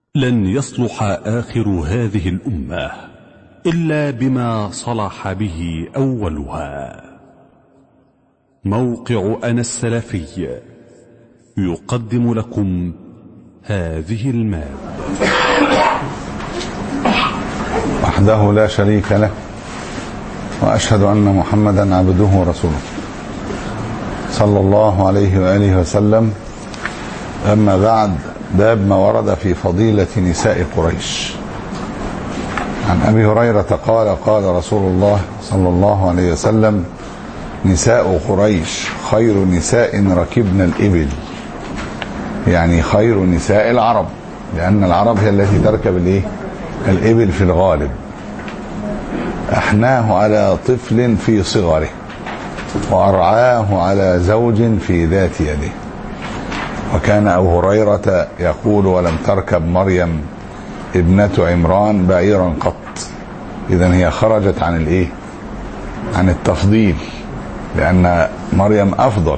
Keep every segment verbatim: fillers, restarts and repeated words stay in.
لن يصلح آخر هذه الأمة إلا بما صلح به أولها. موقع أنا السلفي يقدم لكم هذه المادة. وحده لا شريك له، وأشهد أن محمدا عبده ورسوله صلى الله عليه وآله وسلم. أما بعد، باب ما ورد في فضيلة نساء قريش. عن أبي هريرة قال قال رسول الله صلى الله عليه وسلم: نساء قريش خير نساء ركبن الإبل، يعني خير نساء العرب، لأن العرب هي التي تركب الايه الإبل في الغالب. أحناه على طفل في صغره، وأرعاه على زوج في ذات يده. وكان أبو هريرة يقول: ولم تركب مريم ابنة عمران بعيرا قط. إذن هي خرجت عن الايه عن التفضيل، لأن مريم أفضل.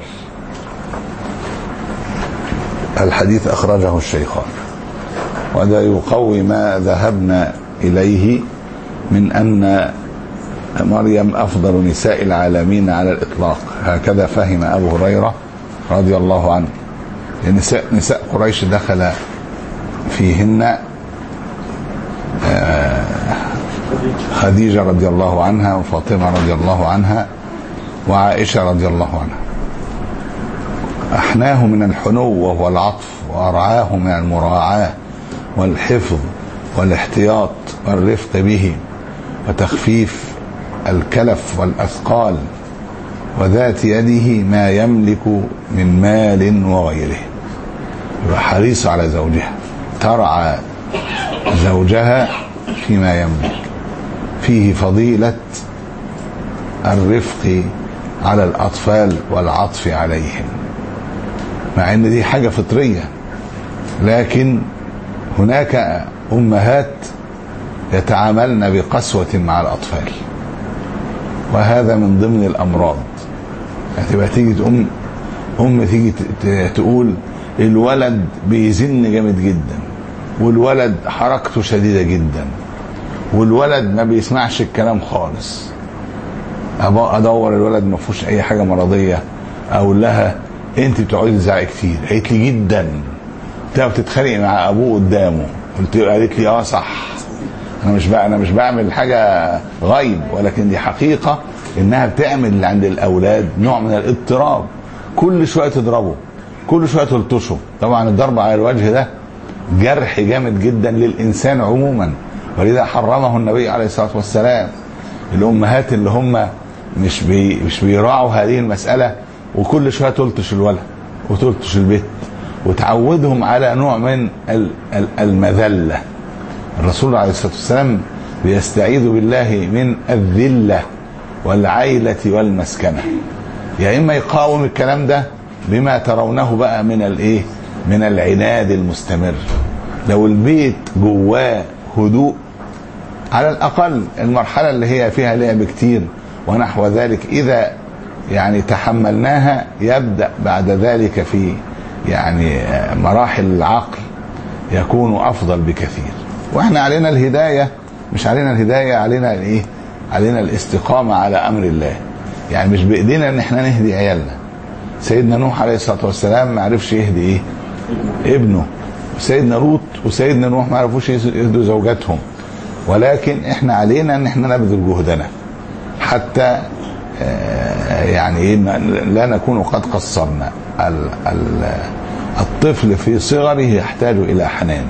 الحديث أخرجه الشيخان. وهذا يقوي ما ذهبنا إليه من أن مريم أفضل نساء العالمين على الإطلاق. هكذا فهم أبو هريرة رضي الله عنه. نساء, نساء قريش دخل فيهن خديجة رضي الله عنها، وفاطمة رضي الله عنها، وعائشة رضي الله عنها. أحناه من الحنو وهو العطف، وأرعاه من المراعاة والحفظ والاحتياط والرفق به، وتخفيف الكلف والأثقال، وذات يده ما يملك من مال وغيره. يبقى حريص على زوجها، ترعى زوجها فيما يملك. فيه فضيلة الرفق على الأطفال والعطف عليهم، مع ان دي حاجة فطرية، لكن هناك أمهات يتعاملن بقسوة مع الأطفال، وهذا من ضمن الأمراض. هتبقى تيجي تقوم أم تيجي تقول الولد بيزن جامد جدا، والولد حركته شديدة جدا، والولد ما بيسمعش الكلام خالص. أدور الولد ما فيهوش أي حاجة مرضية، أقول لها أنت بتقعدي تزعقي كتير. قالت لي جدا. أنت بتتخانقي مع أبوه قدامه. قلت له، قالت لي اه صح، أنا مش بقى أنا مش بعمل حاجة غيب، ولكن دي حقيقة إنها بتعمل عند الأولاد نوع من الاضطراب. كل شوية تضربه، كل شوية تلطشه. طبعا الضرب على الوجه ده جرح جامد جدا للإنسان عموما، ولذا حرمه النبي عليه الصلاة والسلام. الأمهات اللي هم مش بي مش بيراعوا هذه المسألة، وكل شوية تلطش الولد وتلطش البيت، وتعودهم على نوع من المذلة. الرسول عليه الصلاة والسلام بيستعيذ بالله من الذلة والعيلة والمسكنة. يا إما يقاوم الكلام ده بما ترونه بقى من الايه من العناد المستمر. لو البيت جواه هدوء، على الأقل المرحلة اللي هي فيها لعب كتير ونحو ذلك، إذا يعني تحملناها، يبدأ بعد ذلك في يعني مراحل العقل يكون أفضل بكثير. وإحنا علينا الهداية، مش علينا الهداية، علينا الإيه علينا الاستقامة على أمر الله. يعني مش بإيدينا إن إحنا نهدي عيالنا. سيدنا نوح عليه الصلاة والسلام ما عرفش يهدي إيه ابنه، وسيدنا لوط وسيدنا نوح ما عرفوش يهدوا زوجاتهم. ولكن إحنا علينا إن إحنا نبذل جهدنا حتى يعني لا نكون قد قصرنا. الطفل في صغره يحتاج إلى حنان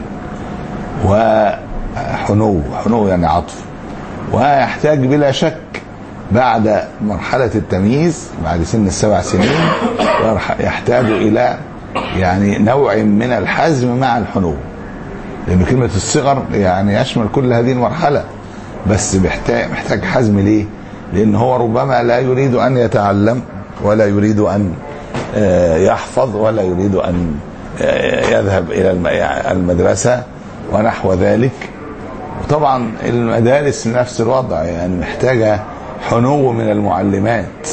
وحنو، حنو يعني عطف، ويحتاج بلا شك بعد مرحلة التمييز، بعد سن السبع سنين، يحتاج إلى يعني نوع من الحزم مع الحنو، لأن كلمة الصغر يعني يشمل كل هذه المرحلة، بس محتاج محتاج حزم. ليه؟ لأن هو ربما لا يريد أن يتعلم، ولا يريد أن يحفظ، ولا يريد أن يذهب إلى المدرسة ونحو ذلك. وطبعا المدارس نفس الوضع، يعني محتاجة حنو من المعلمات.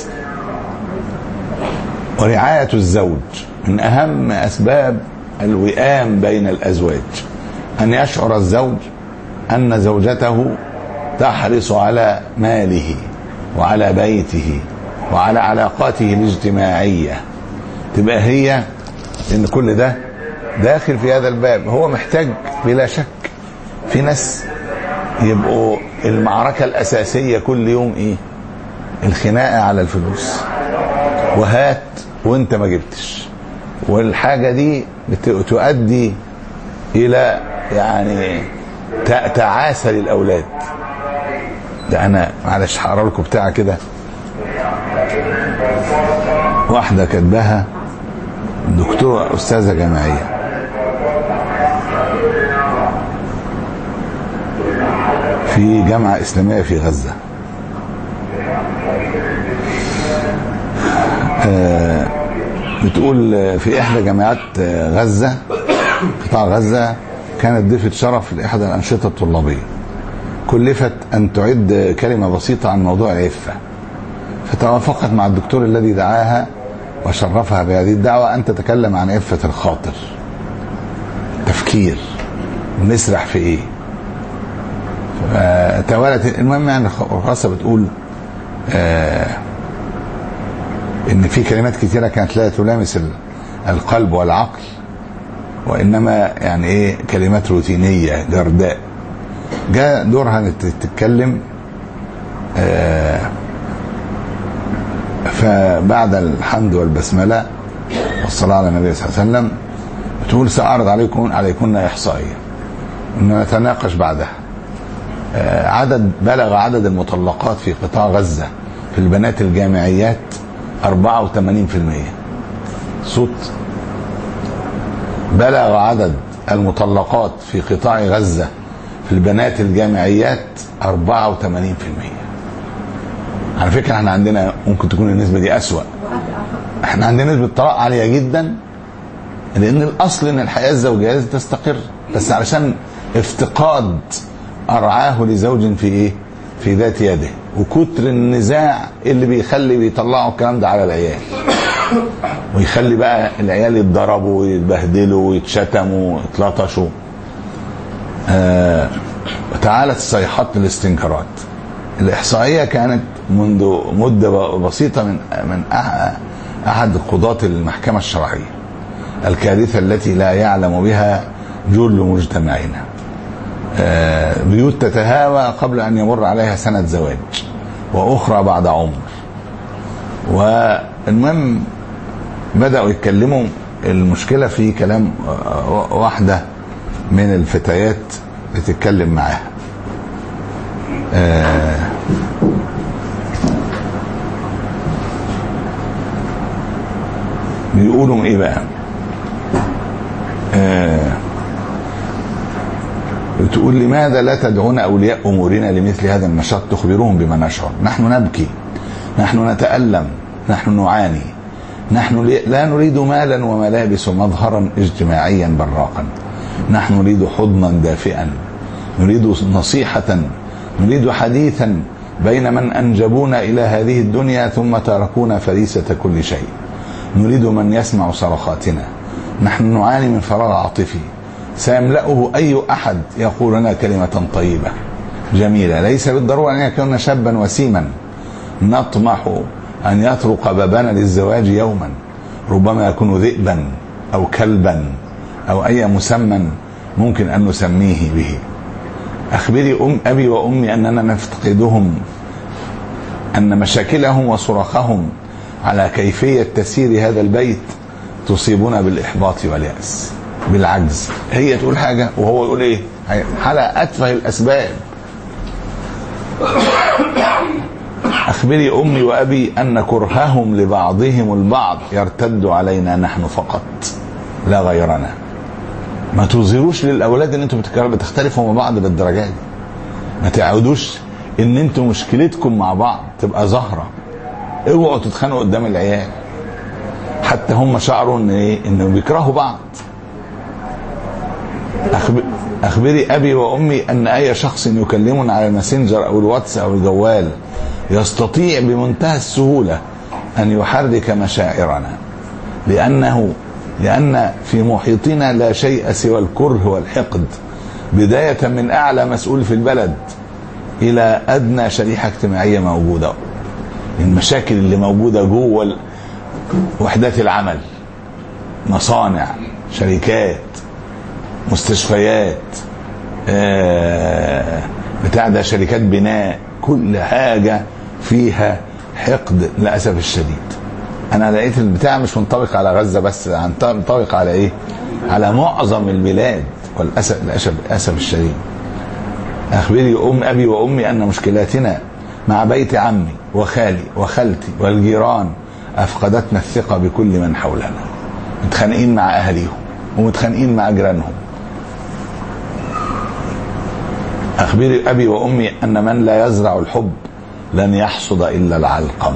ورعاية الزوج من أهم أسباب الوئام بين الأزواج. أن يشعر الزوج أن زوجته تحرص على ماله وعلى بيته وعلى علاقاته الاجتماعية، تبقى هي إن كل ده داخل في هذا الباب. هو محتاج بلا شك. في ناس يبقوا المعركة الأساسية كل يوم إيه؟ الخناقة على الفلوس، وهات وانت ما جبتش، والحاجة دي تؤدي إلى يعني تعاسة للأولاد. ده أنا معلش هقرا لكم بتاع كده، واحدة كاتباها دكتورة أستاذة جامعية، في جامعة إسلامية في غزة. آه بتقول في إحدى جامعات غزة، قطاع غزة، كانت ضيفة شرف لإحدى الأنشطة الطلابية، كلفت أن تعد كلمة بسيطة عن موضوع العفة، فتوافقت مع الدكتور الذي دعاها وشرفها بهذه الدعوة أن تتكلم عن عفة الخاطر، تفكير نسرح في إيه. توالت. المهم يعني الخاصة بتقول آه إن في كلمات كثيرة كانت لا تلامس القلب والعقل، وإنما يعني إيه كلمات روتينية جرداء. جاء دورها أن تتكلم، آه فبعد الحمد والبسملة والصلاة على النبي صلى الله عليه وسلم بتقول سأعرض عليكم عليكن إحصائية إن نتناقش بعدها. آه عدد بلغ عدد المطلقات في قطاع غزة في البنات الجامعيات أربعة وثمانين بالمئة. صوت. بلغ عدد المطلقات في قطاع غزة في البنات الجامعيات أربعة وثمانين بالمئة. على فكرة احنا عندنا ممكن تكون النسبة دي أسوأ. احنا عندنا نسبة طلاق عالية جدا، لأن الأصل إن الحياة الزوجية تستقر، بس علشان افتقاد أرعاه لزوج في إيه؟ في ذات يده، وكتر النزاع اللي بيخلي بيطلعوا الكلام ده على العيال، ويخلي بقى العيال يتضربوا ويتبهدلوا ويتشتموا ويتلطشوا. آه تعالت الصيحات للاستنكارات. الإحصائية كانت منذ مدة بسيطة من من أحد قضاة المحكمة الشرعية، الكارثة التي لا يعلم بها جل مجتمعنا. آه بيوت تتهاوى قبل أن يمر عليها سنة زواج، وأخرى بعد عمر. والمهم بدأوا يتكلموا. المشكلة في كلام واحدة من الفتيات بتتكلم معاها. آه بيقولوا ايه بقى؟ آه بتقول لماذا لا تدعون أولياء أمورنا لمثل هذا النشاط تخبرون بما نشعر؟ نحن نبكي، نحن نتألم، نحن نعاني، نحن لا نريد مالا وملابس ومظهرا اجتماعيا براقا، نحن نريد حضنا دافئا، نريد نصيحة، نريد حديثا بين من أنجبونا إلى هذه الدنيا ثم تركونا فريسة كل شيء، نريد من يسمع صرخاتنا. نحن نعاني من فراغ عاطفي سيملأه أي أحد يقول لنا كلمة طيبة جميلة، ليس بالضرورة أن يكون شابا وسيما. نطمح أن يطرق بابنا للزواج يوما، ربما يكون ذئبا أو كلبا أو أي مسمى ممكن أن نسميه به. أخبري أم أبي وأمي أننا نفتقدهم، أن مشاكلهم وصراخهم على كيفية تسيير هذا البيت تصيبنا بالإحباط واليأس، بالعجز. هي تقول حاجة وهو يقول إيه؟ على أتفه الأسباب. أخبري أمي وأبي أن كرههم لبعضهم البعض يرتد علينا نحن فقط لا غيرنا. ما تظهروش للأولاد أن أنتم بتختلفوا مع بعض بالدرجات دي. ما تعودوش أن أنتم مشكلتكم مع بعض تبقى ظاهرة. اوعوا تتخانقوا قدام العيال، حتى هم شعروا ان ايه؟ انهم بيكرهوا بعض. أخبري أبي وأمي أن أي شخص يكلمنا على الماسنجر أو الواتس أو الجوال يستطيع بمنتهى السهولة أن يحرك مشاعرنا، لأنه لأن في محيطنا لا شيء سوى الكره والحقد بداية من أعلى مسؤول في البلد إلى أدنى شريحة اجتماعية موجودة. المشاكل اللي موجودة جوه وحدات العمل، مصانع، شركات، مستشفيات، آه بتاع ده شركات بناء، كل حاجة فيها حقد للأسف الشديد. أنا لقيت البتاع مش منطبق على غزة بس، منطبق على إيه؟ على معظم البلاد والأسف للأسف الشديد. أخبري أم أبي وأمي أن مشكلاتنا مع بيت عمي وخالي وخالتي والجيران أفقدتنا الثقة بكل من حولنا. متخانقين مع أهليهم ومتخانقين مع جيرانهم. أخبري أبي وأمي أن من لا يزرع الحب لن يحصد إلا العلقم.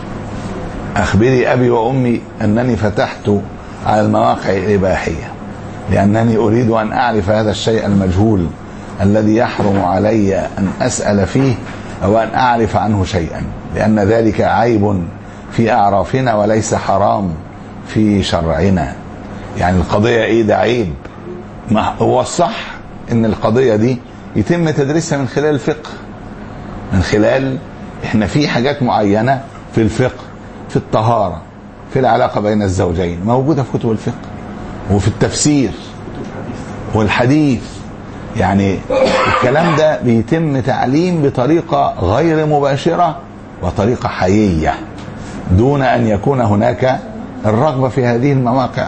أخبري أبي وأمي أنني فتحت على المواقع الإباحية لأنني أريد أن أعرف هذا الشيء المجهول الذي يحرم علي أن أسأل فيه أو أن أعرف عنه شيئا، لأن ذلك عيب في أعرافنا وليس حرام في شرعنا. يعني القضية إيه؟ ده عيب. ما هو الصح إن القضية دي يتم تدريسها من خلال الفقه، من خلال إحنا في حاجات معينة في الفقه، في الطهارة، في العلاقة بين الزوجين، موجودة في كتب الفقه وفي التفسير والحديث. يعني الكلام ده بيتم تعليم بطريقة غير مباشرة وطريقة حيية، دون أن يكون هناك الرغبة في هذه المواقع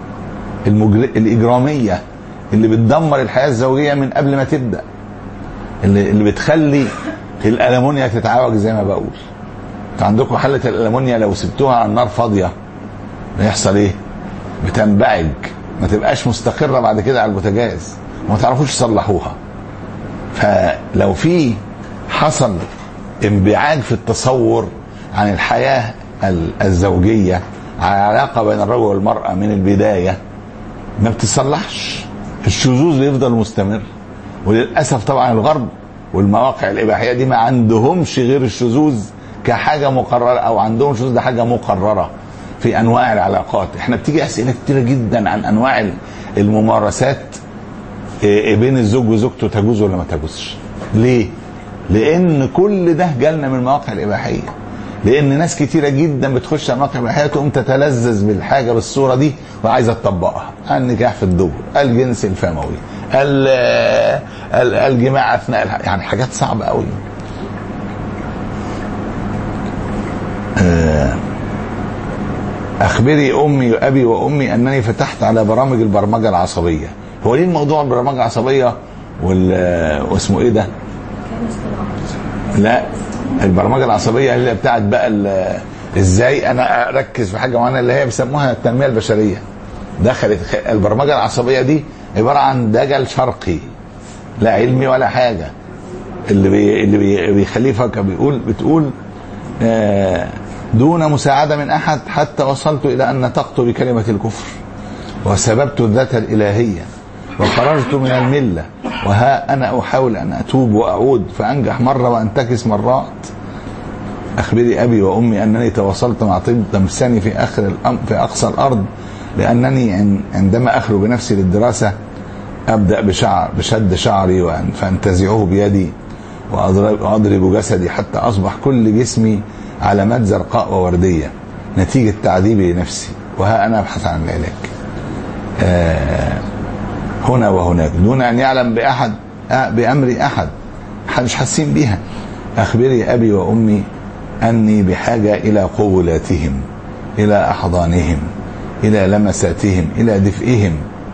الإجرامية اللي بتدمر الحياة الزوجية من قبل ما تبدأ، اللي, اللي بتخلي الألمونيا تتعوج زي ما بقول. عندكم حلة الألمونيا لو سبتوها على النار فاضية بيحصل ايه؟ بتنبعج، ما تبقاش مستقرة بعد كده على البوتاجاز، ما تعرفوش تصلحوها. فلو في حصل انبعاج في التصور عن الحياة الزوجية، على علاقة بين الرجل والمرأة من البداية، ما بتصلحش، الشذوذ يفضل مستمر. وللأسف طبعا الغرب والمواقع الإباحية دي ما عندهمش غير الشذوذ كحاجة مقررة، أو عندهم الشذوذ ده حاجة مقررة في أنواع العلاقات. احنا بتيجي أسئلة كتيرة جدا عن أنواع الممارسات بين الزوج وزوجته، تجوز ولا ما تجوزش. ليه؟ لأن كل ده جالنا من المواقع الإباحية، لأن ناس كتيرة جدا بتخش على المواقع الإباحية تقوم تتلذذ بالحاجة بالصورة دي وعايزة تطبقها. النكاح في الدبر، الجنس الفموي، الجماع أثناء، يعني حاجات صعبة قوي. أخبري أمي وأبي وأمي أنني فتحت على برامج البرمجة العصبية. هو ليه الموضوع البرمجة العصبية واسمه إيه ده؟ لا، البرمجة العصبية اللي بتاعت بقى إزاي أنا أركز في حاجة معينة، اللي هي بيسموها التنمية البشرية. دخلت البرمجة العصبية دي عبارة عن دجل شرقي لا علمي ولا حاجة، اللي بي اللي بي بيخليه فكر. بيقول بتقول آه دون مساعدة من أحد حتى وصلت إلى أن نطقت بكلمة الكفر وسببت الذات الإلهية وخرجت من الملة، وها أنا أحاول أن أتوب وأعود فأنجح مرة وأنتكس مرات. أخبري أبي وأمي أنني تواصلت مع طب تمساني في آخر في أقصى الأرض، لأنني عندما أخرج بنفسي للدراسة أبدأ بشعر بشد شعري فأنتزعه بيدي وأضرب جسدي حتى أصبح كل جسمي علامات زرقاء ووردية نتيجة تعذيبي لنفسي، وها أنا أبحث عن العلاج آه هنا وهناك دون أن يعلم بأحد بأمر أحد، مش حاسين بيها. أخبري أبي وأمي أني بحاجة إلى قبلاتهم، إلى أحضانهم، إلى لمساتهم، إلى دفئهم.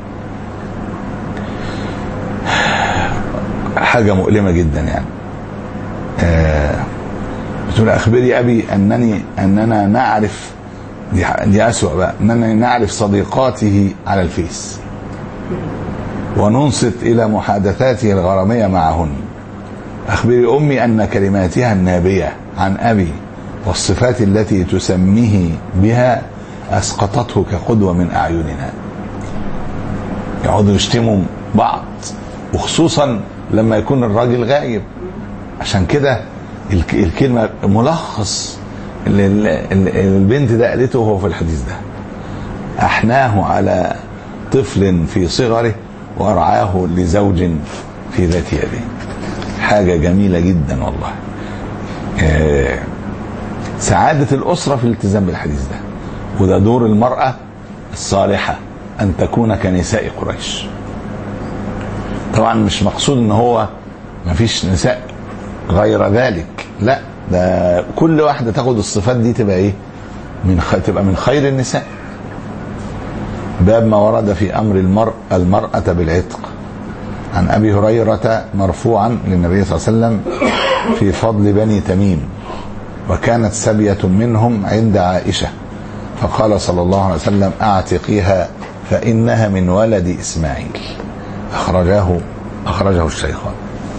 حاجة مؤلمة جدا يعني. آه بتقول أخبري أبي أنني أننا نعرف، دي, دي أسوأ بقى، أننا نعرف صديقاته على الفيس وننصت إلى محادثاته الغرامية معهن. أخبري أمي أن كلماتها النابية عن أبي والصفات التي تسميه بها أسقطته كقدوة من أعيننا. يقعدوا يشتموا بعض، وخصوصا لما يكون الراجل غايب. عشان كده الكلمة ملخص اللي البنت ده قالته هو في الحديث ده: أحناه على طفل في صغره وأرعاه لزوج في ذات يده. حاجة جميلة جدا والله. آه سعادة الأسرة في الالتزام بالحديث ده، وده دور المرأة الصالحة أن تكون كنساء قريش. طبعا مش مقصود ان هو ما فيش نساء غير ذلك، لا، ده كل واحدة تاخد الصفات دي تبقى ايه، من خ... تبقى من خير النساء. باب ما ورد في امر المرء المرأة بالعتق. عن ابي هريرة مرفوعا للنبي صلى الله عليه وسلم في فضل بني تميم، وكانت سبية منهم عند عائشة، فقال صلى الله عليه وسلم اعتقيها فانها من ولد اسماعيل. أخرجاه أخرجه الشيخان.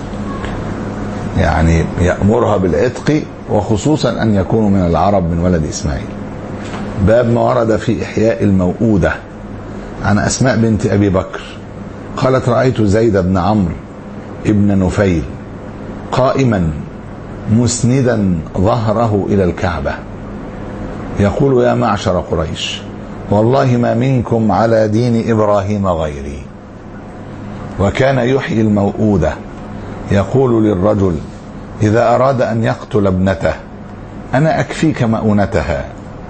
يعني يأمرها بالعتق، وخصوصا أن يكونوا من العرب من ولد إسماعيل. باب ما ورد في إحياء الموؤودة. عن أسماء بنت أبي بكر قالت رأيت زيد بن عمرو ابن نفيل قائما مسندا ظهره إلى الكعبة يقول يا معشر قريش والله ما منكم على دين إبراهيم غيري. وكان يحيي الموؤودة يقول للرجل إذا أراد أن يقتل ابنته أنا أكفيك مؤونتها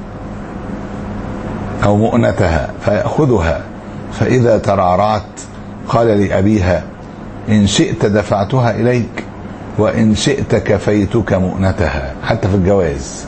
أو مؤنتها فيأخذها، فإذا ترعرعت قال لأبيها إن شئت دفعتها إليك وإن شئت كفيتك مؤنتها، حتى في الجواز.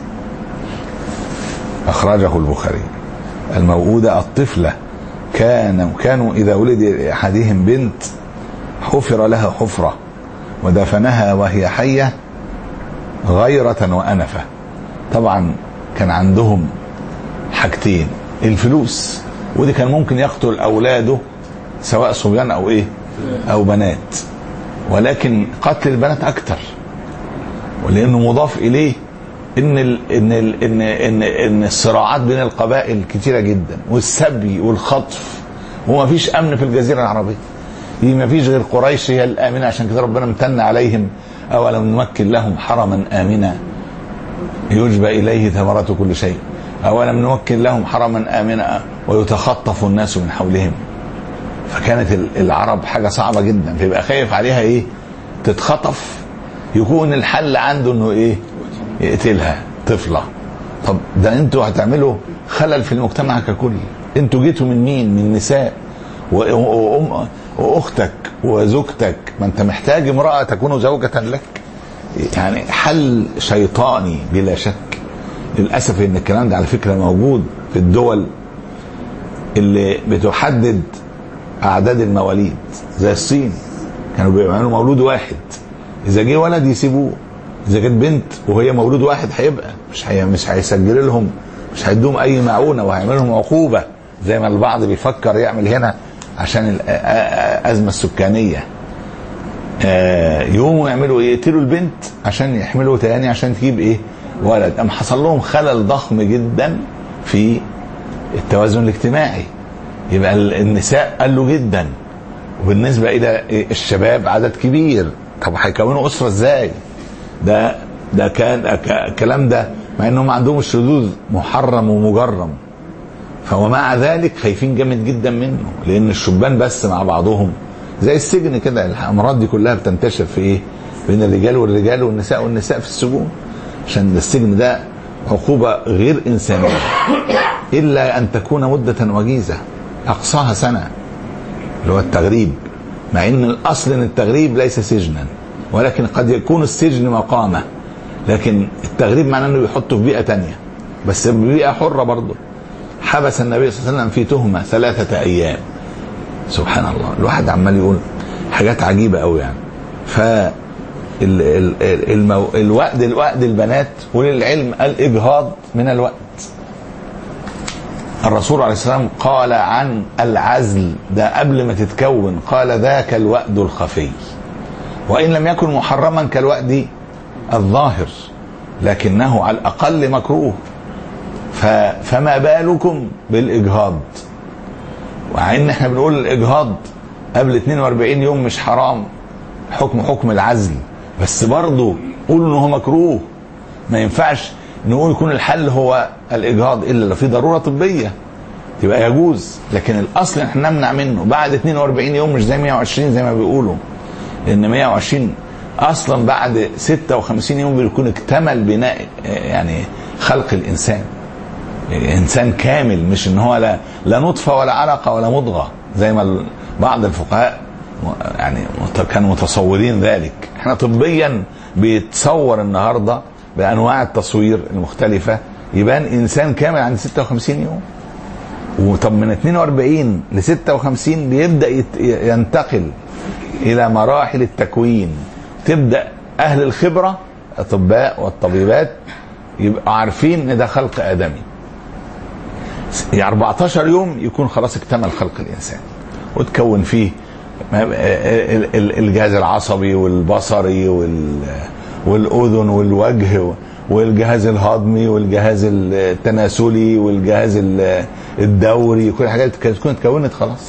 أخرجه البخاري. الموؤودة الطفلة كان كانوا إذا ولد أحدهم بنت حفر لها حفرة ودفنها وهي حية غيرة وأنفة. طبعا كان عندهم حاجتين، الفلوس، ودي كان ممكن يقتل أولاده سواء صبيان أو إيه أو بنات، ولكن قتل البنات أكتر، ولأنه مضاف إليه إن ال إن ال إن إن إن الصراعات بين القبائل كتيرة جدا، والسبي والخطف، وما فيش أمن في الجزيرة العربية، ما فيش غير قريش هي الآمنة. عشان كده ربنا امتن عليهم أولم نمكن لهم حرما آمنا يجبى إليه ثمرات كل شيء، أولم نمكن لهم حرما آمنا ويتخطف الناس من حولهم. فكانت العرب حاجة صعبة جدا، فيبقى خايف عليها إيه تتخطف، يكون الحل عنده إنه إيه يقتلها طفلة. طب ده انتوا هتعملوا خلل في المجتمع ككل، انتوا جيتوا من مين؟ من نساء وأم وأختك وزوجتك، ما انت محتاج امرأة تكون زوجة لك. يعني حل شيطاني بلا شك. للأسف ان الكلام ده على فكرة موجود في الدول اللي بتحدد أعداد المواليد، زي الصين كانوا بيعملوا مولود واحد، إذا جه ولد يسيبوه، إذا كانت بنت وهي مولود واحد هيبقى مش هي مش هيسجل لهم، مش هيدوم أي معونة، وهيعمل لهم عقوبة زي ما البعض بيفكر يعمل هنا عشان الأزمة السكانية. يقوموا يعملوا إيه؟ يقتلوا البنت عشان يحملوا تاني عشان تجيب إيه؟ ولد. أم حصل لهم خلل ضخم جدا في التوازن الاجتماعي. يبقى النساء قالوا جدا، وبالنسبة إلى الشباب عدد كبير. طب هيكونوا أسرة إزاي؟ ده ده كان الكلام ده مع انهم عندهم الشذوذ محرم ومجرم، فومع ذلك خايفين جامد جدا منه، لان الشبان بس مع بعضهم زي السجن كده. الامراض دي كلها بتنتشر في ايه؟ بين الرجال والرجال والنساء والنساء في السجون، عشان السجن ده عقوبة غير إنسانية إلا أن تكون مدة وجيزة أقصاها سنة، اللي هو التغريب. مع ان الاصل ان التغريب ليس سجنا، ولكن قد يكون السجن مقامة، لكن التغريب معناه انه يحطه في بيئة تانية، بس بيئة حرة برضه. حبس النبي صلى الله عليه وسلم في تهمة ثلاثة ايام. سبحان الله، الواحد عمال يقول حاجات عجيبة قوي يعني. ف المو... الوقت الوقت البنات وللعلم الاجهاض من الوقت. الرسول عليه السلام قال عن العزل ده قبل ما تتكون، قال ذاك الوأد الخفي، وإن لم يكن محرما كالوأد الظاهر لكنه على الأقل مكروه. ف... فما بالكم بالإجهاض؟ وعن ان احنا بنقول الإجهاض قبل اثنين وأربعين يوم مش حرام، حكم حكم العزل، بس برضه قولوا انه هو مكروه. ما ينفعش نقول يكون الحل هو الإجهاض إلا لو في ضرورة طبية. تبقى يجوز، لكن الاصل احنا نمنع منه بعد اتنين واربعين يوم، مش زي مية وعشرين زي ما بيقولوا، لان مية وعشرين اصلا بعد ستة وخمسين يوم بيكون اكتمل بناء يعني خلق الانسان، انسان كامل، مش ان هو لا لا نطفه ولا علقه ولا مضغه زي ما بعض الفقهاء يعني كانوا متصورين ذلك. احنا طبيا بيتصور النهارده بانواع التصوير المختلفه يبان انسان كامل عند ستة وخمسين يوم، وطب من اتنين واربعين ل ستة وخمسين بيبدا ينتقل الى مراحل التكوين. تبدا اهل الخبره الاطباء والطبيبات يبقوا عارفين ان ده خلق ادمي، يعني اربعتاشر يوم يكون خلاص اكتمل خلق الانسان وتكون فيه الجهاز العصبي والبصري والاذن والوجه والجهاز الهضمي والجهاز التناسلي والجهاز الدوري، كل الحاجات تكون اتكونت خلاص.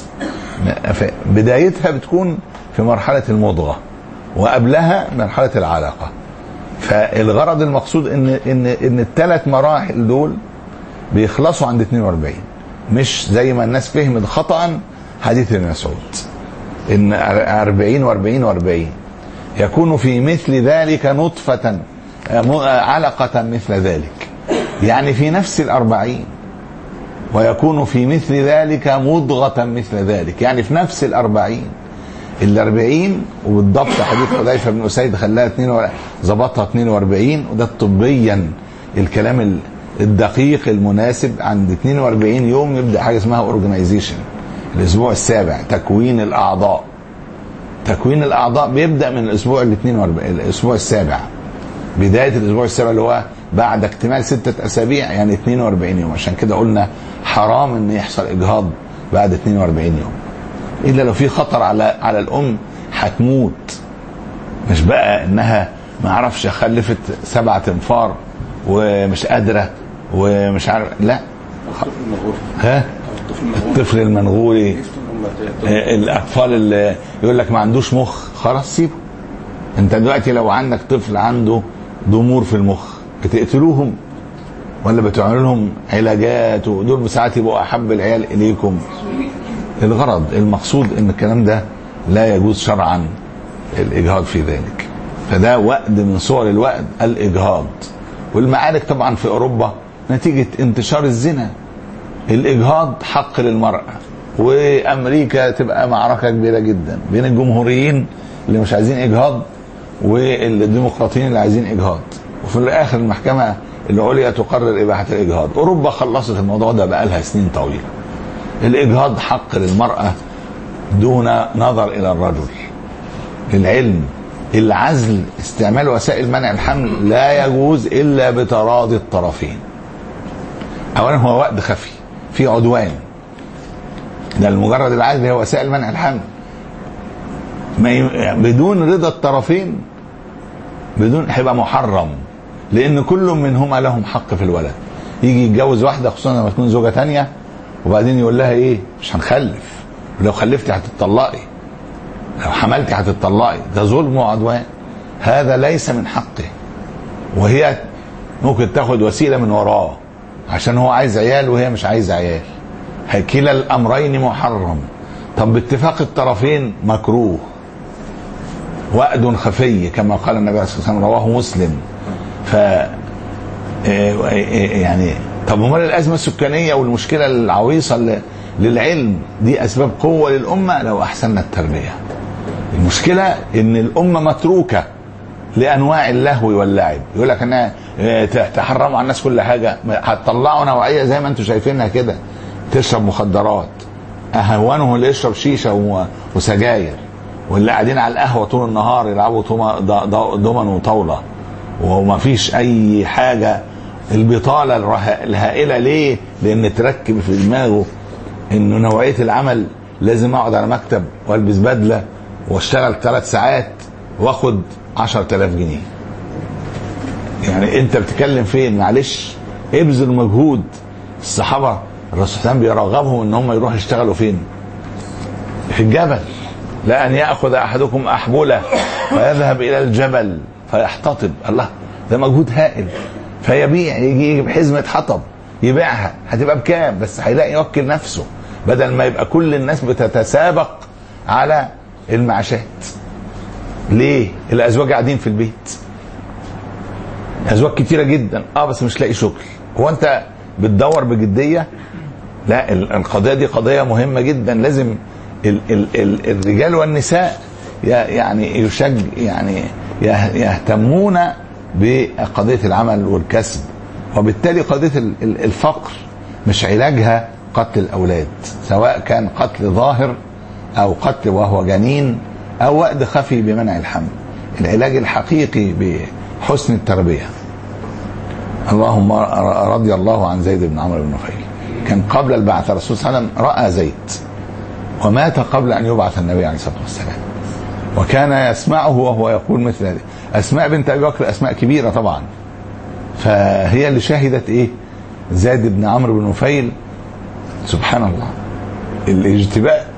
بدايتها بتكون في مرحله المضغه وقبلها مرحله العلاقه. فالغرض المقصود ان ان ان الثلاث مراحل دول بيخلصوا عند اتنين واربعين، مش زي ما الناس فهمت خطأ حديث ابن مسعود ان اربعين واربعين واربعين يكون في مثل ذلك نطفة علقة مثل ذلك، يعني في نفس الاربعين، ويكون في مثل ذلك مضغة مثل ذلك، يعني في نفس الاربعين. الاربعين وبالضبط حديث حذيفة بن أسيد خلاها اتنين ظبطها اتنين واربعين، وده طبيا الكلام الدقيق المناسب. عند اتنين واربعين يوم يبدأ حاجة اسمها اورجنايزيشن، الاسبوع السابع، تكوين الاعضاء. تكوين الاعضاء بيبدأ من الاسبوع الاثنين واربعين، الاسبوع السابع، بداية الاسبوع السابع اللي هو بعد اكتمال ستة اسابيع، يعني اتنين واربعين يوم. عشان كده قلنا حرام ان يحصل اجهاض بعد اتنين واربعين يوم، الا لو في خطر على على الام هتموت، مش بقى انها ما اعرفش خلفت سبعة انفار ومش قادرة ومش عارف، لا. ها الطفل المنغولي، الاطفال اللي يقول لك ما عندوش مخ، خلاص سيبه. انت دلوقتي لو عندك طفل عنده ضمور في المخ بتقتلوهم ولا بتعملوا لهم علاجات؟ ودول ساعات يبقوا احب العيال اليكم. الغرض المقصود ان الكلام ده لا يجوز شرعا الاجهاض في ذلك، فده وأد من صور الوأد الاجهاض. والمعارك طبعا في اوروبا نتيجة انتشار الزنا، الاجهاض حق للمرأة، وامريكا تبقى معركة كبيرة جدا بين الجمهوريين اللي مش عايزين اجهاض والديمقراطيين اللي عايزين اجهاض، وفي الاخر المحكمة العليا تقرر اباحة الاجهاض. اوروبا خلصت الموضوع ده بقالها سنين طويلة. الاجهاض حق للمرأة دون نظر الى الرجل. للعلم العزل، استعمال وسائل منع الحمل لا يجوز الا بتراضي الطرفين. اولا هو وأد خفي في عدوان، ده المجرد العزل هي وسائل منع الحمل، بدون رضا الطرفين بدون هيبقى محرم، لان كل منهما لهم حق في الولد. يجي يتجوز واحده خصوصا لما تكون زوجه تانية وبعدين يقول لها ايه مش هنخلف، ولو خلفتي هتطلقي، لو حملتي هتطلقي، ده ظلم وعدوان، هذا ليس من حقه. وهي ممكن تاخد وسيله من وراه عشان هو عايز عيال وهي مش عايزه عيال، كلا الامرين محرم. طب باتفاق الطرفين مكروه، وأد خفي كما قال النبي صلى الله عليه وسلم، رواه مسلم. ف يعني طب امال الازمه السكانيه والمشكله العويصه للعلم دي اسباب قوه للامه لو احسننا التربيه. المشكله ان الامه متروكه لانواع اللهو واللعب، يقول لك انا تحرموا على الناس كل حاجه، هتطلعوا نوعيه زي ما انتم شايفينها كده تشرب مخدرات، اهونه اللي يشرب شيشه وسجاير، واللي قاعدين على القهوه طول النهار يلعبوا ضمن وطاوله وما فيش اي حاجه. البطاله الهائله ليه؟ لان تركب في دماغه انه نوعيه العمل لازم اقعد على مكتب والبس بدله واشتغل ثلاث ساعات واخد عشرة آلاف جنيه. يعني انت بتتكلم فين؟ معلش ابذل مجهود. الصحابه الرسول صلى الله عليه وسلم بيرغبهم ان هم يروحوا يشتغلوا فين؟ في الجبل. لا ان ياخذ احدكم احبله فيذهب الى الجبل فيحتطب، الله ده مجهود هائل. فيبيع، يجي يجيب حزمه حطب يبيعها هتبقى بكام، بس هيلاقي يوكل نفسه بدل ما يبقى كل الناس بتتسابق على المعاشات. ليه؟ الازواج قاعدين في البيت، ازواج كتيره جدا اه بس مش لاقي شغل. هو انت بتدور بجديه؟ لا، القضيه دي قضيه مهمه جدا، لازم ال ال ال الرجال والنساء يعني يشج يعني يهتمون بقضيه العمل والكسب. وبالتالي قضيه الفقر مش علاجها قتل الاولاد، سواء كان قتل ظاهر او قتل وهو جنين او وأد خفي بمنع الحمل. العلاج الحقيقي بحسن التربيه. اللهم رضي الله عن زيد بن عمرو بن نفيل، كان قبل البعث الرسول صلى الله عليه وسلم راى زيد ومات قبل ان يبعث النبي عليه الصلاه والسلام، وكان يسمعه وهو يقول مثل هذه. اسماء بنت ابي بكر اسماء كبيره طبعا، فهي اللي شهدت ايه؟ زيد بن عمرو بن نفيل. سبحان الله، الاجتباء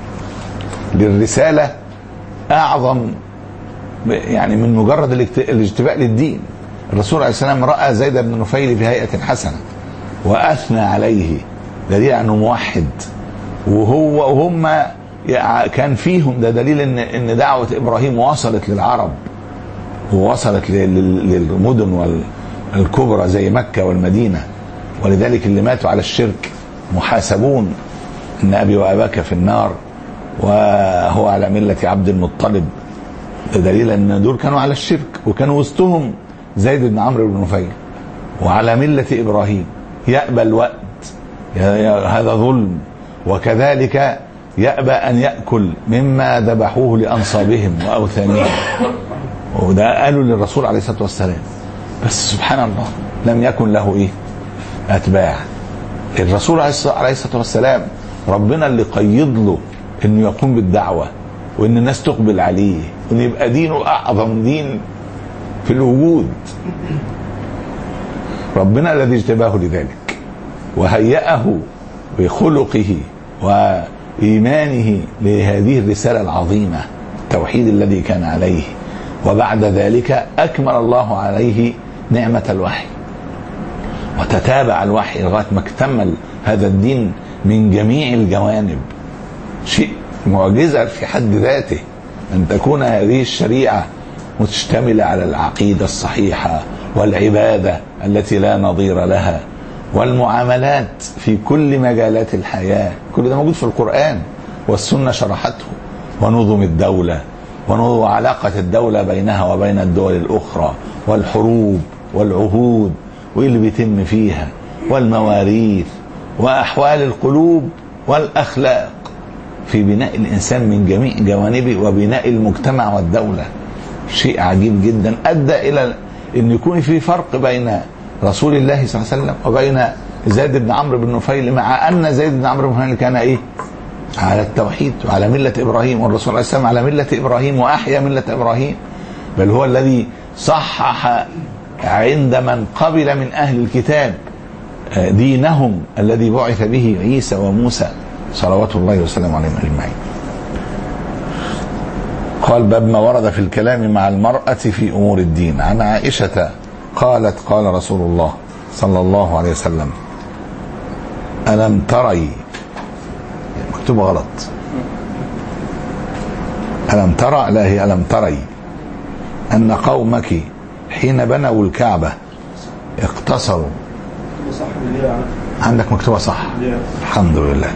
للرساله اعظم يعني من مجرد الاجتباء للدين. الرسول عليه السلام راى زيد بن نفيل في هيئه حسنه واثنى عليه، دليل انه موحد، وهو وهم كان فيهم ده دليل ان ان دعوه ابراهيم وصلت للعرب ووصلت للمدن الكبرى زي مكه والمدينه. ولذلك اللي ماتوا على الشرك محاسبون، ان ابي واباك في النار وهو على مله عبد المطلب، ده دليل ان دول كانوا على الشرك، وكانوا وسطهم زيد بن عمرو بن نفيل وعلى مله ابراهيم. يأبى الوأد، هذا ظلم. وكذلك يأبى أن يأكل مما ذبحوه لأنصابهم وأوثانهم، وده قالوا للرسول عليه الصلاة والسلام. بس سبحان الله لم يكن له إيه؟ أتباع. الرسول عليه الصلاة والسلام ربنا اللي قيض له إنه يقوم بالدعوة، وإن الناس تقبل عليه، وإن يبقى دينه أعظم دين في الوجود. ربنا الذي اجتباه لذلك وهيأه بخلقه وإيمانه لهذه الرسالة العظيمة، التوحيد الذي كان عليه. وبعد ذلك أكمل الله عليه نعمة الوحي، وتتابع الوحي لغاية ما اكتمل هذا الدين من جميع الجوانب. شيء معجزة في حد ذاته أن تكون هذه الشريعة مشتملة على العقيدة الصحيحة والعبادة التي لا نظير لها والمعاملات في كل مجالات الحياة. كل ده موجود في القرآن والسنة شرحته. ونظم الدولة وعلاقة الدولة بينها وبين الدول الأخرى، والحروب والعهود وإيه اللي بيتم فيها، والمواريث وأحوال القلوب والأخلاق في بناء الإنسان من جميع جوانبه وبناء المجتمع والدولة. شيء عجيب جدا أدى إلى أن يكون في فرق بين رسول الله صلى الله عليه وسلم وبين زيد بن عمرو بن نفيل، مع أن زيد بن عمرو بن نفيل كان إيه؟ على التوحيد وعلى ملة إبراهيم، والرسول عليه السلام على ملة إبراهيم وأحيا ملة إبراهيم، بل هو الذي صحح عند من قبل من أهل الكتاب دينهم الذي بعث به عيسى وموسى صلوات الله وسلامه عليهم أجمعين. قال باب ما ورد في الكلام مع المرأة في أمور الدين. عن عائشة قالت قال رسول الله صلى الله عليه وسلم: ألم تري، مكتوب غلط، ألم ترى، لا هي ألم تري أن قومك حين بنوا الكعبة اقتصروا. عندك مكتوبة صح، الحمد لله.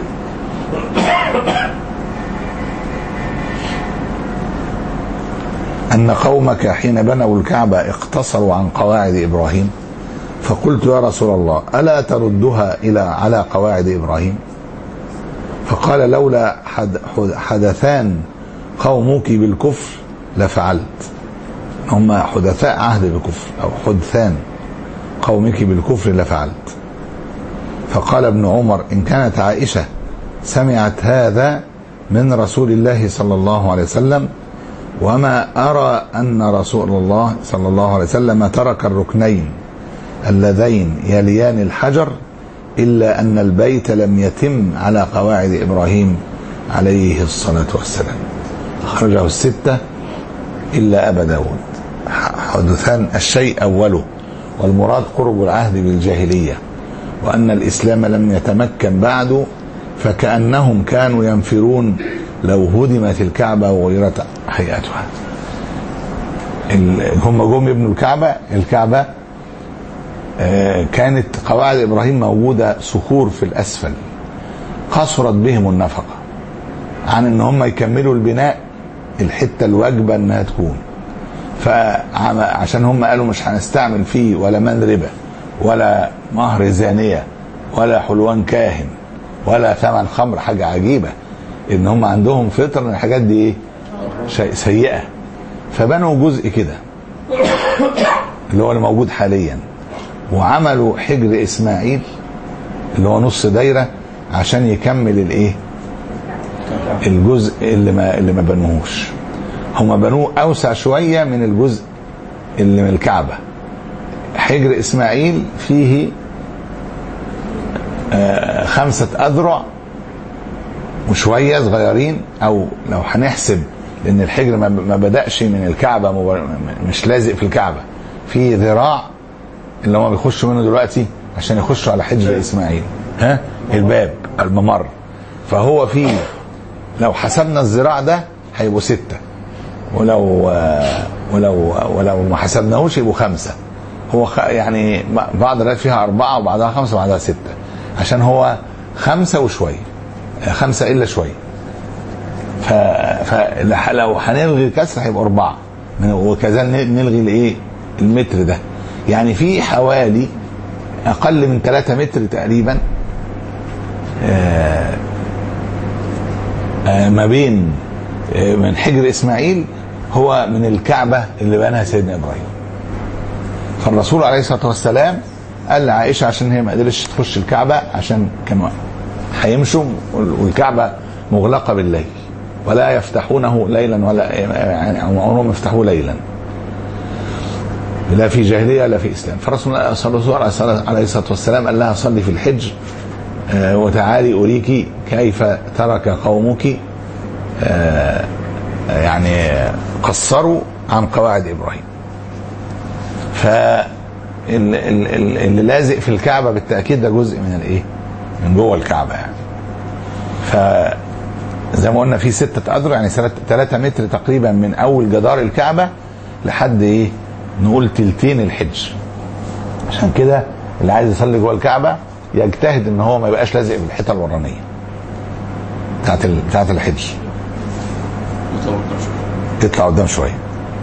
أن قومك حين بنوا الكعبة اقتصروا عن قواعد إبراهيم، فقلت يا رسول الله ألا تردها إلى على قواعد إبراهيم؟ فقال لولا حدثان قومك بالكفر لفعلت. هم حدثاء عهد بالكفر أو حدثان قومك بالكفر لفعلت. فقال ابن عمر: إن كانت عائشة سمعت هذا من رسول الله صلى الله عليه وسلم وما أرى أن رسول الله صلى الله عليه وسلم ترك الركنين اللذين يليان الحجر إلا أن البيت لم يتم على قواعد إبراهيم عليه الصلاة والسلام. خرجه الستة إلا أبا داود. حدثان الشيء أوله، والمراد قرب العهد بالجاهلية، وأن الإسلام لم يتمكن بعد، فكأنهم كانوا ينفرون لو هدمت الكعبة وغيرت هيئتها. هم جم يبنوا الكعبة، الكعبة كانت قواعد إبراهيم موجودة صخور في الأسفل، قصرت بهم النفقة عن ان هم يكملوا البناء الحتة الواجبة انها تكون. فعشان هم قالوا مش هنستعمل فيه ولا من ربا ولا مهر زانية ولا حلوان كاهن ولا ثمن خمر، حاجة عجيبة ان هم عندهم فطر ان الحاجات دي ايه شيء سيئة. فبنوا جزء كده اللي هو اللي موجود حاليا، وعملوا حجر اسماعيل اللي هو نص دايرة عشان يكمل الايه الجزء اللي ما اللي ما بنوهوش. هم بنوه اوسع شويه من الجزء اللي من الكعبه. حجر اسماعيل فيه آه خمسه اذرع وشويه صغيرين، او لو هنحسب لان الحجر ما بدأش من الكعبه، مش لازق في الكعبه، في ذراع اللي هم بيخشوا منه دلوقتي عشان يخشوا على حجر اسماعيل، ها الباب الممر. فهو فيه لو حسبنا الذراع ده هيبقوا ستة، ولو ولو ولو ما حسبناهوش يبقوا خمسة. هو يعني بعض الروايات فيها أربعة وبعدها خمسة وبعدها ستة، عشان هو خمسة وشوية، خمسة إلا شوية. فلو هنلغي الكسر هيبقوا أربعة، وكذلك نلغي الإيه المتر ده. يعني في حوالي أقل من ثلاثة متر تقريبا آه آه ما بين آه من حجر إسماعيل هو من الكعبة اللي بناها سيدنا إبراهيم. فالرسول عليه الصلاة والسلام قال لعائشة عشان هي ما قدرتش تخش الكعبة عشان كانوا هيمشوا والكعبة مغلقة بالليل ولا يفتحونه ليلا، ولا يعني عمرهم يفتحوه ليلا، لا في جاهلية لا في إسلام. فرسول صلى الله عليه الصلاة والسلام قال لها صلي في الحج آه وتعالي أريك كيف ترك قومك آه يعني قصروا عن قواعد إبراهيم. فاللي لازق في الكعبة بالتأكيد ده جزء من الايه من جوه الكعبة يعني. فزي ما قلنا في ستة أذرع يعني ثلاثة متر تقريبا من أول جدار الكعبة لحد ايه نقول تلتين الحج. عشان كده اللي عايز يصلي جوه الكعبة يجتهد ان هو ما يبقاش لازق في الحيطة الورانية بتاعت بتاعت الحج، تطلع قدام شوية.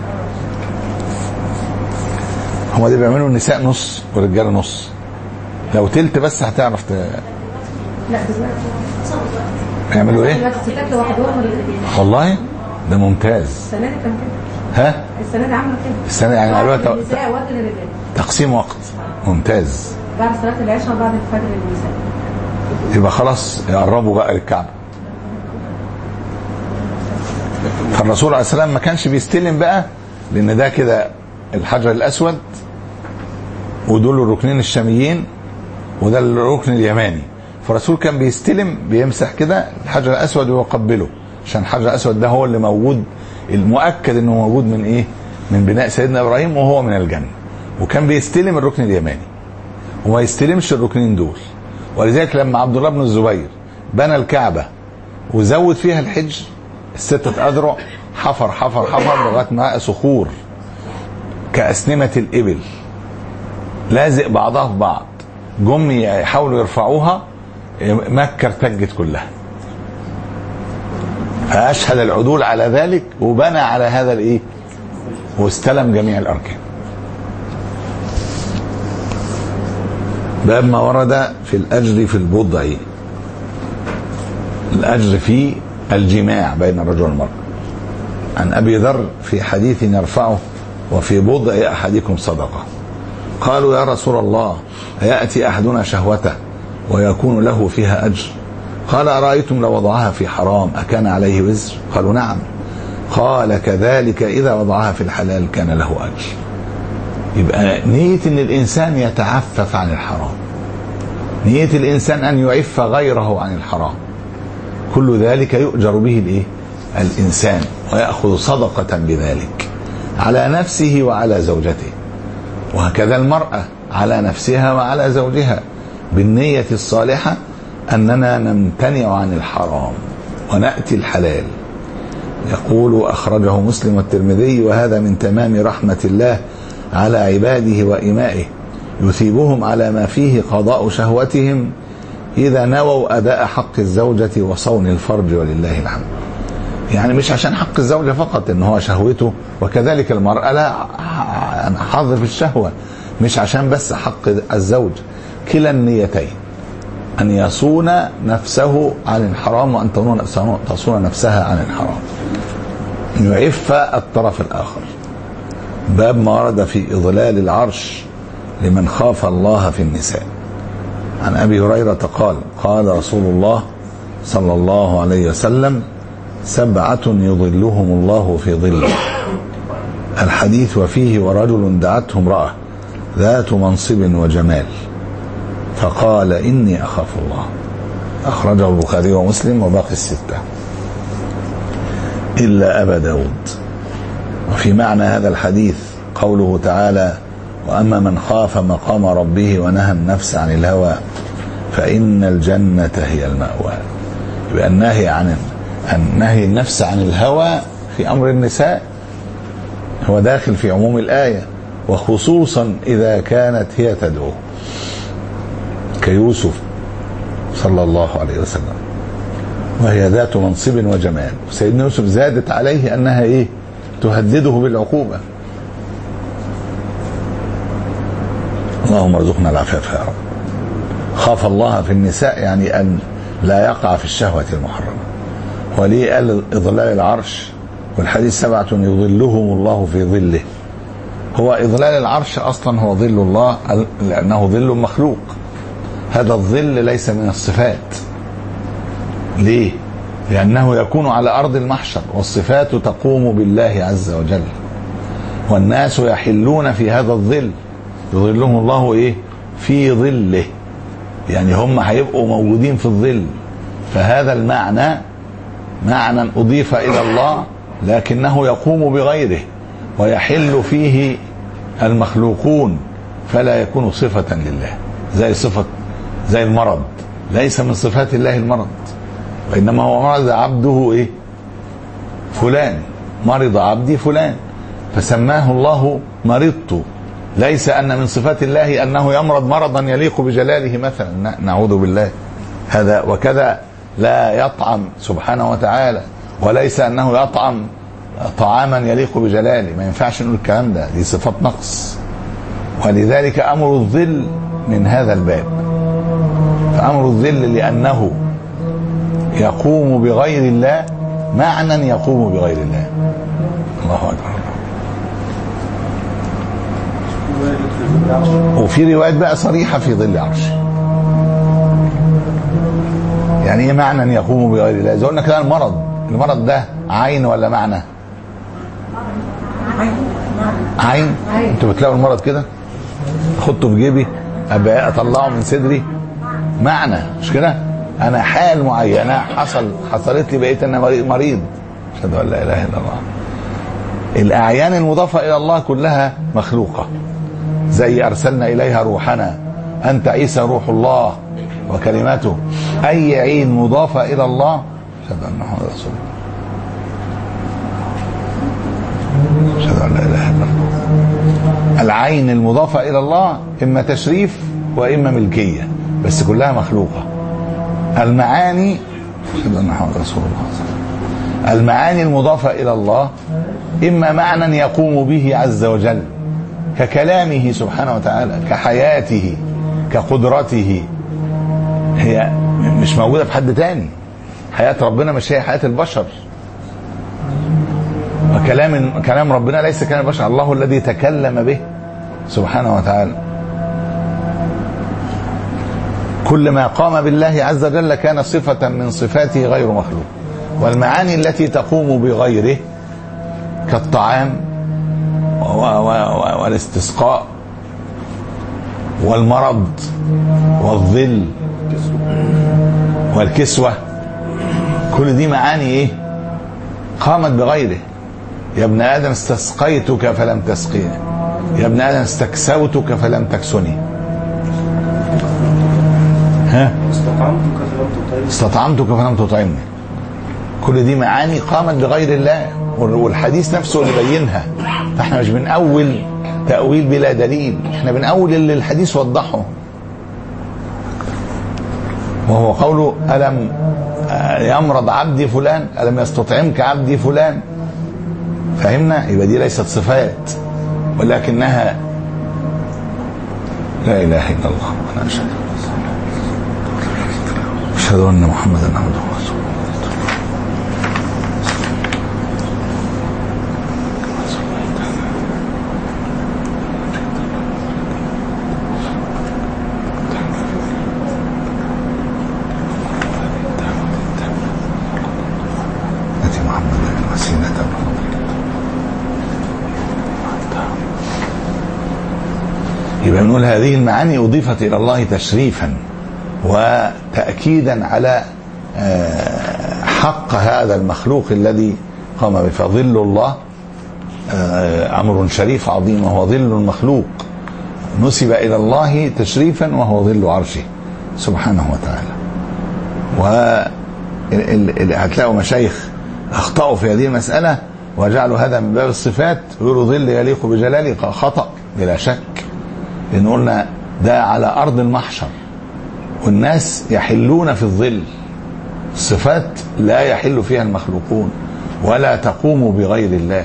هما دي بيعملوا النساء نص والرجاله نص، لو تلت بس هتعرف ت... لا يعملوا ايه؟ والله ده ممتاز. السنه دي كان كده. ها؟ السنه دي عملوا كده. السنه يعني عملوها ت... النساء وقت الرجال. تقسيم وقت ممتاز. بعد صلاه العشاء وبعد الفجر للنساء. يبقى خلاص يقربوا بقى للكعبه. فالرسول عليه السلام ما كانش بيستلم بقى، لان ده كده الحجر الاسود ودول الركنين الشاميين وده الركن اليماني. فالرسول كان بيستلم بيمسح كده الحجر الاسود ويقبله، عشان الحجر الاسود ده هو اللي موجود المؤكد انه موجود من ايه من بناء سيدنا ابراهيم وهو من الجنه. وكان بيستلم الركن اليماني وما يستلمش الركنين دول. ولذلك لما عبد الله بن الزبير بنى الكعبه وزود فيها الحج الستة أذرع، حفر حفر حفر لغايه ما صخور كأسنمة الإبل لازق بعضها في بعض، جم يحاولوا يرفعوها مكة ارتجت كلها. فأشهد العدول على ذلك وبنى على هذا الإيه واستلم جميع الأركان. باب ما ورد في الأجر في البضع، الأجر في الجماع بين الرجل والمرأة. عن أبي ذر في حديث يرفعه وفي بضع أحدكم صدقة. قالوا يا رسول الله أيأتي أحدنا شهوته ويكون له فيها أجر؟ قال أرأيتم لو وضعها في حرام أكان عليه وزر؟ قالوا نعم. قال كذلك إذا وضعها في الحلال كان له أجر. يبقى نية أن الإنسان يتعفف عن الحرام، نية الإنسان أن يعف غيره عن الحرام، كل ذلك يؤجر به الإيه؟ الإنسان، ويأخذ صدقة بذلك على نفسه وعلى زوجته. وهكذا المرأة على نفسها وعلى زوجها. بالنية الصالحة أننا نمتنع عن الحرام ونأتي الحلال. يقول أخرجه مسلم والترمذي: وهذا من تمام رحمة الله على عباده وإمائه، يثيبهم على ما فيه قضاء شهوتهم إذا نووا أداء حق الزوجة وصون الفرج، ولله الحمد. يعني مش عشان حق الزوجة فقط إن هو شهوته، وكذلك المرأة لا حظ في الشهوة، مش عشان بس حق الزوج، كلا النيتين، أن يصون نفسه عن الحرام وأن تصون نفسها عن الحرام، يعف الطرف الآخر. باب ما ورد في إضلال العرش لمن خاف الله في النساء. عن أبي هريرة قال: قال رسول الله صلى الله عليه وسلم: سبعة يظلهم الله في ظله. الحديث وفيه: ورجل دعته امرأة ذات منصب وجمال فقال: إني أخاف الله. أخرجه البخاري ومسلم وباقي الستة إلا أبا داود. وفي معنى هذا الحديث قوله تعالى: وأما من خاف مقام ربه ونهى النفس عن الهوى فإن الجنة هي المأوى. يبقى النهي عن النهي النفس عن الهوى في أمر النساء هو داخل في عموم الآية، وخصوصا إذا كانت هي تدعو كيوسف صلى الله عليه وسلم، وهي ذات منصب وجمال. سيدنا يوسف زادت عليه أنها إيه؟ تهدده بالعقوبة. اللهم ارزقنا العفاف يا رب. خاف الله في النساء يعني أن لا يقع في الشهوة المحرمة. وليه قال إضلال العرش؟ والحديث: سبعة يظلهم الله في ظله. هو إضلال العرش أصلا هو ظل الله، لأنه ظل مخلوق. هذا الظل ليس من الصفات. ليه؟ لأنه يكون على أرض المحشر، والصفات تقوم بالله عز وجل، والناس يحلون في هذا الظل، يظلهم الله إيه؟ في ظله، يعني هم هيبقوا موجودين في الظل. فهذا المعنى معنى أضيف إلى الله لكنه يقوم بغيره، ويحل فيه المخلوقون فلا يكون صفة لله. زي صفة زي المرض، ليس من صفات الله المرض، وإنما هو مرض عبده إيه؟ فلان، مرض عبدي فلان، فسماه الله مرضت. ليس أن من صفات الله أنه يمرض مرضا يليق بجلاله مثلا، نعوذ بالله. هذا وكذا لا يطعم سبحانه وتعالى، وليس أنه يطعم طعاما يليق بجلاله، ما ينفعش نقول الكلام ده، دي صفات نقص. ولذلك أمر الظل من هذا الباب. فأمر الظل لأنه يقوم بغير الله معنى يقوم بغير الله. الله أكبر. وفي روايات بقى صريحة في ظل عرش. يعني ايه معنى يقوم بغير الله؟ زي قلنا كده المرض، المرض ده عين ولا معنى؟ عين. انتوا بتلاقوا المرض كده احطه في جيبي، ابقى اطلعه من صدري، معنى، مش كده؟ انا حال معينه حصل حصلت لي، بقيت انا مريض. اشهد ان لا اله الا الله. الاعيان المضافه الى الله كلها مخلوقه، زي ارسلنا اليها روحنا، انت عيسى روح الله وكلماته. اي عين مضافه الى الله اشهد ان محمد رسول الله. اشهد ان لا اله الا الله. العين المضافه الى الله اما تشريف واما ملكيه، بس كلها مخلوقه. المعاني اشهد ان محمد رسول الله. المعاني المضافه الى الله اما معنى يقوم به عز وجل ككلامه سبحانه وتعالى، كحياته، كقدرته، هي مش موجوده في حد تاني. حياه ربنا مش هي حياه البشر، وكلام كلام ربنا ليس كلام البشر، الله الذي تكلم به سبحانه وتعالى. كل ما قام بالله عز وجل كان صفة من صفاته غير مخلوق. والمعاني التي تقوم بغيره كالطعام والاستسقاء والمرض والظل والكسوة، كل دي معاني ايه؟ قامت بغيره. يا ابن آدم استسقيتك فلم تسقيني، يا ابن آدم استكسوتك فلم تكسني. ها استطعمتك فلم تطعمني استطعمتك فلم تطعمني. كل دي معاني قامت بغير الله، والحديث نفسه اللي بينها. فاحنا مش بنأول تأويل بلا دليل، احنا بنأول اللي الحديث وضحه، وهو قوله ألم يمرض عبدي فلان، ألم يستطعمك عبدي فلان. فهمنا؟ يبقى دي ليست صفات ولكنها لا إله إلا الله. أنا أشهد أشهد أن محمدا عبده ورسوله. أتي محمدا الوسيلة. يبقى نقول هذه المعاني أضيفت إلى الله تشريفا وتأكيدا على حق هذا المخلوق الذي قام به. فظل الله أمر شريف عظيم، وهو ظل المخلوق نسب إلى الله تشريفا، وهو ظل عرشه سبحانه وتعالى. وهتلاقوا مشايخ أخطأوا في هذه المسألة وجعلوا هذا من باب الصفات، ويقولوا ظل يليق بجلاله. خطأ بلا شك، لأن قلنا ده على أرض المحشر والناس يحلون في الظل. الصفات لا يحل فيها المخلوقون ولا تقوم بغير الله.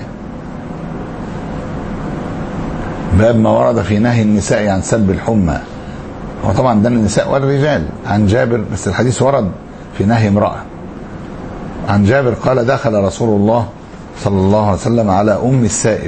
باب ما ورد في نهي النساء عن سب الحمى، وطبعا ده النساء والرجال. عن جابر، بس الحديث ورد في نهي امرأة. عن جابر قال دخل رسول الله صلى الله عليه وسلم على أم السائب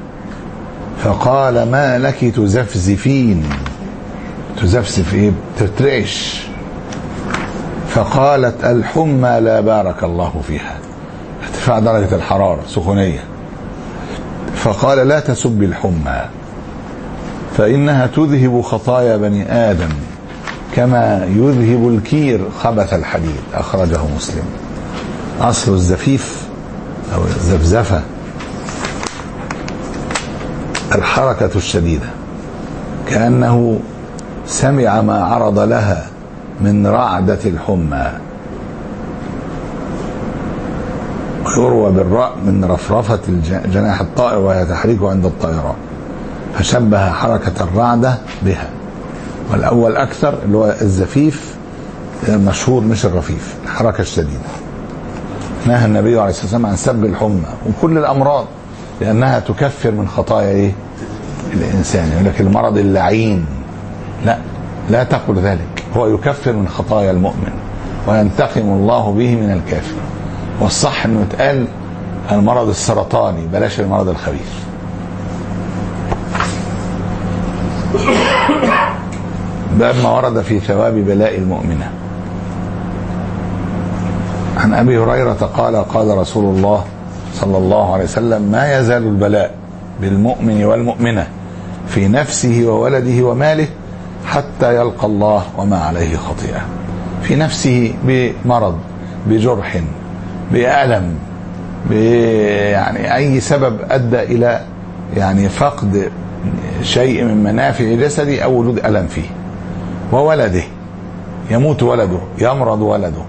فقال ما لك تزفزفين. تزفزف ايه؟ تترعش. فقالت الحمى لا بارك الله فيها، ارتفاع درجة الحرارة سخونية. فقال لا تسب الحمى فإنها تذهب خطايا بني آدم كما يذهب الكير خبث الحديد. أخرجه مسلم. أصل الزفيف أو الزفزفة الحركة الشديدة، كأنه سمع ما عرض لها من رعدة الحمى. ويروى بالراء من رفرفة جناح الطائر وهي تحريكه عند الطائران، فشبه حركة الرعدة بها. والأول أكثر اللي هو الزفيف المشهور مش الرفيف، الحركة الشديدة. نهى النبي عليه الصلاة والسلام عن سب الحمى وكل الأمراض لأنها تكفر من خطايا إيه؟ الإنسان. يقول لك المرض اللعين، لا لا تقل ذلك، هو يكفر من خطايا المؤمن وينتقم الله به من الكافر. والصح انه يتقال المرض السرطاني، بلاش المرض الخبيث. باب ما ورد في ثواب بلاء المؤمنة. عن أبي هريرة قال قال رسول الله صلى الله عليه وسلم ما يزال البلاء بالمؤمن والمؤمنة في نفسه وولده وماله حتى يلقى الله وما عليه خطيئة. في نفسه بمرض، بجرح، بألم، يعني أي سبب أدى إلى يعني فقد شيء من منافع جسدي أو وجود ألم فيه. وولده، يموت ولده، يمرض ولده،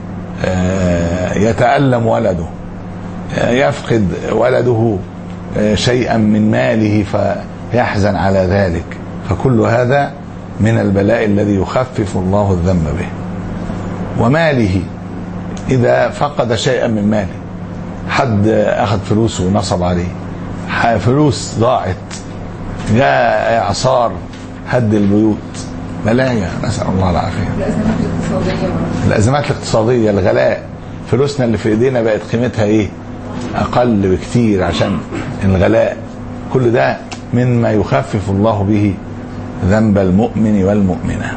يتألم ولده، يفقد ولده شيئا من ماله فيحزن على ذلك. فكل هذا من البلاء الذي يخفف الله الذنب به. وماله، إذا فقد شيئا من ماله، حد أخذ فلوسه ونصب عليه، فلوس ضاعت، جاء إعصار هد البيوت، بلايا نسأل الله العافية. الأزمات الاقتصادية الأزمات الاقتصادية، الغلاء، فلوسنا اللي في إيدينا بقت قيمتها إيه؟ أقل بكتير عشان الغلاء. كل ده مما يخفف الله به ذنب المؤمن والمؤمنة.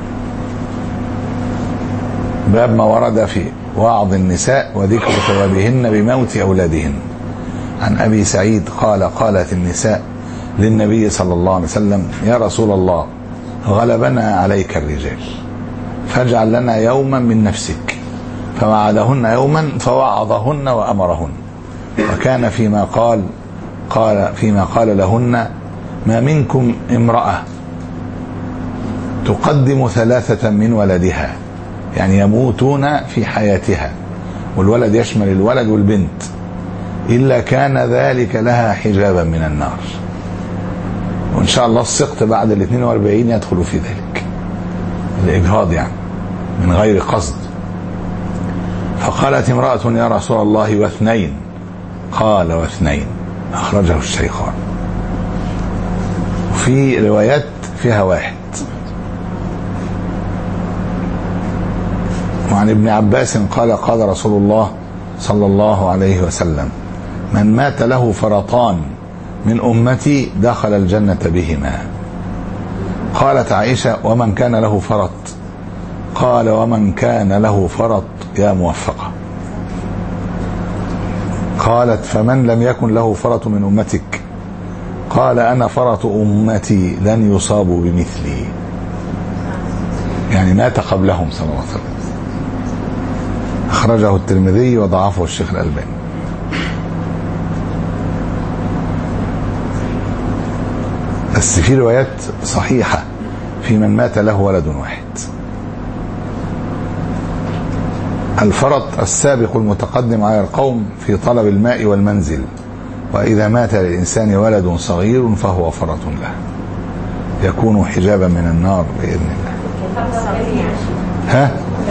باب ما ورد في وعظ النساء وذكر ثوابهن بموت أولادهن. عن أبي سعيد قال قالت النساء للنبي صلى الله عليه وسلم يا رسول الله غلبنا عليك الرجال فاجعل لنا يوما من نفسك. فوعدهن يوما فوعظهن وأمرهن. وكان فيما قال قال فيما قال لهن ما منكم امرأة تقدم ثلاثة من ولدها، يعني يموتون في حياتها، والولد يشمل الولد والبنت، إلا كان ذلك لها حجابا من النار. وإن شاء الله السقط بعد ال اثنين وأربعين يدخل في ذلك، الإجهاض يعني من غير قصد. فقالت امرأة يا رسول الله واثنين؟ قال واثنين، أخرجه الشيخان. وفي روايات فيها واحد. وعن ابن عباس قال قال رسول الله صلى الله عليه وسلم من مات له فرطان من أمتي دخل الجنة بهما. قالت عائشة ومن كان له فرط؟ قال ومن كان له فرط يا موفقة. قالت فمن لم يكن له فرط من أمتك؟ قال أنا فرط أمتي لن يصابوا بمثلي، يعني مات قبلهم صلى الله عليه وسلم. أخرجه الترمذي وضعفه الشيخ الألباني. بس في روايات صحيحة في من مات له ولد واحد. الفرط السابق المتقدم على القوم في طلب الماء والمنزل، وإذا مات للإنسان ولد صغير فهو فرط له يكون حجابا من النار بإذن الله. ها؟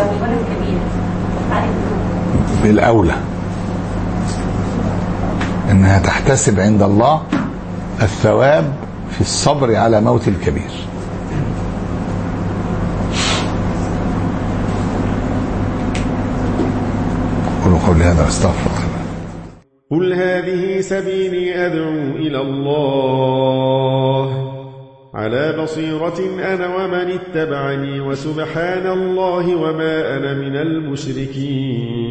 بالأولى إنها تحتسب عند الله الثواب في الصبر على موت الكبير. قولوا قولي هذا واستغفر الله. قل هذه سبيلي أدعو إلى الله على بصيرة أنا ومن اتبعني وسبحان الله وما أنا من المشركين.